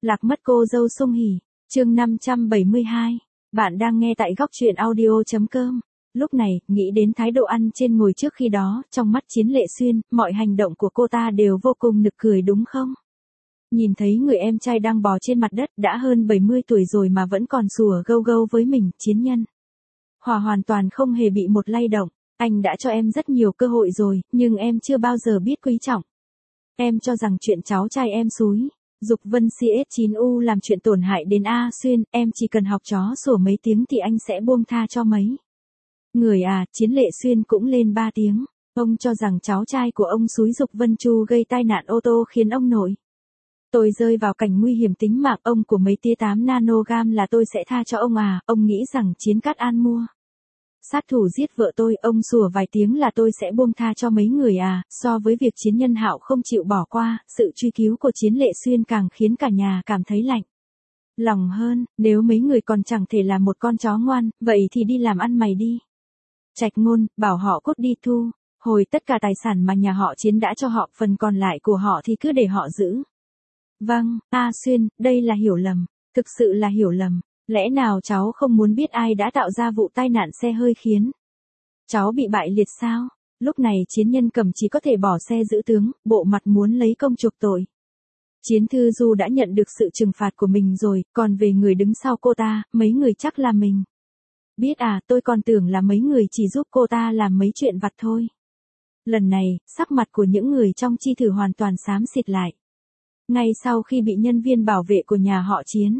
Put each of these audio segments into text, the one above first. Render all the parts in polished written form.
Lạc mất cô dâu Sung Hỉ, chương 572. Bạn đang nghe tại góc truyện audio.com. Lúc này, nghĩ đến thái độ ăn trên ngồi trước khi đó, trong mắt Chiến Lệ Xuyên, mọi hành động của cô ta đều vô cùng nực cười đúng không? Nhìn thấy người em trai đang bò trên mặt đất đã hơn 70 tuổi rồi mà vẫn còn sủa gâu gâu với mình, Chiến Nhân. Hòa hoàn toàn không hề bị một lay động, anh đã cho em rất nhiều cơ hội rồi, nhưng em chưa bao giờ biết quý trọng. Em cho rằng chuyện cháu trai em xúi Dục Vân CS9U làm chuyện tổn hại đến A Xuyên, em chỉ cần học chó sủa mấy tiếng thì anh sẽ buông tha cho mấy người à. Chiến Lệ Xuyên cũng lên 3 tiếng. Ông cho rằng cháu trai của ông xúi Dục Vân Chu gây tai nạn ô tô khiến ông nội tôi rơi vào cảnh nguy hiểm tính mạng, ông của mấy tia 8 nanogam là tôi sẽ tha cho ông à. Ông nghĩ rằng Chiến Cát An mua sát thủ giết vợ tôi, ông sủa vài tiếng là tôi sẽ buông tha cho mấy người à. So với việc Chiến Nhân Hạo không chịu bỏ qua, sự truy cứu của Chiến Lệ Xuyên càng khiến cả nhà cảm thấy lạnh lòng hơn. Nếu mấy người còn chẳng thể là một con chó ngoan, vậy thì đi làm ăn mày đi. Trạch Ngôn, bảo họ cút đi thu hồi tất cả tài sản mà nhà họ Chiến đã cho họ, phần còn lại của họ thì cứ để họ giữ. Vâng, A Xuyên, đây là hiểu lầm, thực sự là hiểu lầm. Lẽ nào cháu không muốn biết ai đã tạo ra vụ tai nạn xe hơi khiến cháu bị bại liệt sao? Lúc này Chiến Nhân Cầm chỉ có thể bỏ xe giữ tướng, bộ mặt muốn lấy công chuộc tội. Chiến Thư Du đã nhận được sự trừng phạt của mình rồi, còn về người đứng sau cô ta, mấy người chắc là mình. Biết à, tôi còn tưởng là mấy người chỉ giúp cô ta làm mấy chuyện vặt thôi. Lần này, sắc mặt của những người trong chi thử hoàn toàn xám xịt lại. Ngay sau khi bị nhân viên bảo vệ của nhà họ Chiến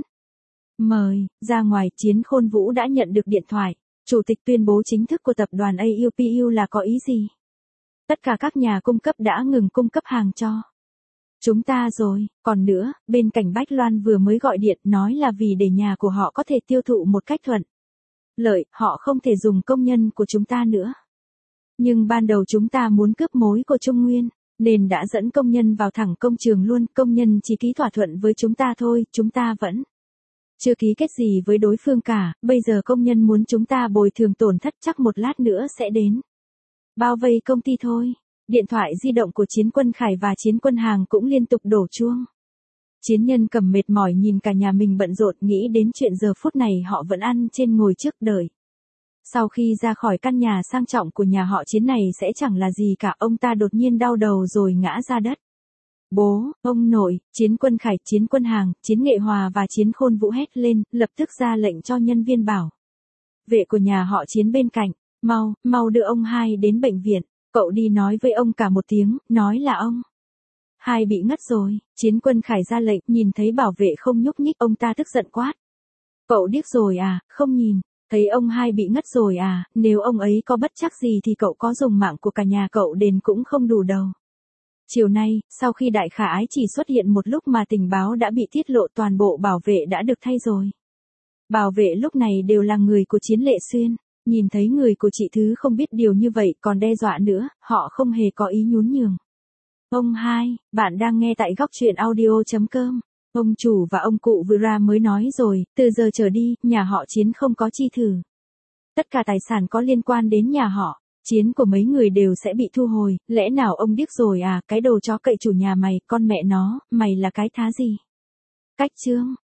mời ra ngoài, Chiến Khôn Vũ đã nhận được điện thoại. Chủ tịch tuyên bố chính thức của tập đoàn AUPU là có ý gì? Tất cả các nhà cung cấp đã ngừng cung cấp hàng cho chúng ta rồi. Còn nữa, bên cạnh Bách Loan vừa mới gọi điện nói là vì để nhà của họ có thể tiêu thụ một cách thuận lợi, họ không thể dùng công nhân của chúng ta nữa. Nhưng ban đầu chúng ta muốn cướp mối của Trung Nguyên, nên đã dẫn công nhân vào thẳng công trường luôn. Công nhân chỉ ký thỏa thuận với chúng ta thôi, chúng ta vẫn chưa ký kết gì với đối phương cả. Bây giờ công nhân muốn chúng ta bồi thường tổn thất, chắc một lát nữa sẽ đến bao vây công ty thôi. Điện thoại di động của Chiến Quân Khải và Chiến Quân Hàng cũng liên tục đổ chuông. Chiến Nhân Cầm mệt mỏi nhìn cả nhà mình bận rộn, nghĩ đến chuyện giờ phút này họ vẫn ăn trên ngồi trước đợi. Sau khi ra khỏi căn nhà sang trọng của nhà họ Chiến này sẽ chẳng là gì cả, ông ta đột nhiên đau đầu rồi ngã ra đất. Bố, ông nội, Chiến Quân Khải, Chiến Quân Hàng, Chiến Nghệ Hòa và Chiến Khôn Vũ hét lên, lập tức ra lệnh cho nhân viên bảo vệ của nhà họ Chiến bên cạnh, mau đưa ông hai đến bệnh viện. Cậu đi nói với ông cả một tiếng, nói là ông hai bị ngất rồi. Chiến Quân Khải ra lệnh, nhìn thấy bảo vệ không nhúc nhích, ông ta tức giận quát. Cậu điếc rồi à, không nhìn thấy ông hai bị ngất rồi à? Nếu ông ấy có bất trắc gì thì cậu có dùng mạng của cả nhà cậu đền cũng không đủ đâu. Chiều nay, sau khi Đại Khả Ái chỉ xuất hiện một lúc mà tình báo đã bị tiết lộ, toàn bộ bảo vệ đã được thay rồi. Bảo vệ lúc này đều là người của Chiến Lệ Xuyên. Nhìn thấy người của chị Thứ không biết điều như vậy còn đe dọa nữa, họ không hề có ý nhún nhường. Ông hai, bạn đang nghe tại góc truyện audio.com. Ông chủ và ông cụ vừa ra mới nói rồi, từ giờ trở đi, nhà họ Chiến không có chi thử. Tất cả tài sản có liên quan đến nhà họ Chiến của mấy người đều sẽ bị thu hồi. Lẽ nào ông điếc rồi à, cái đồ chó cậy chủ nhà mày, con mẹ nó, mày là cái thá gì? Cách chương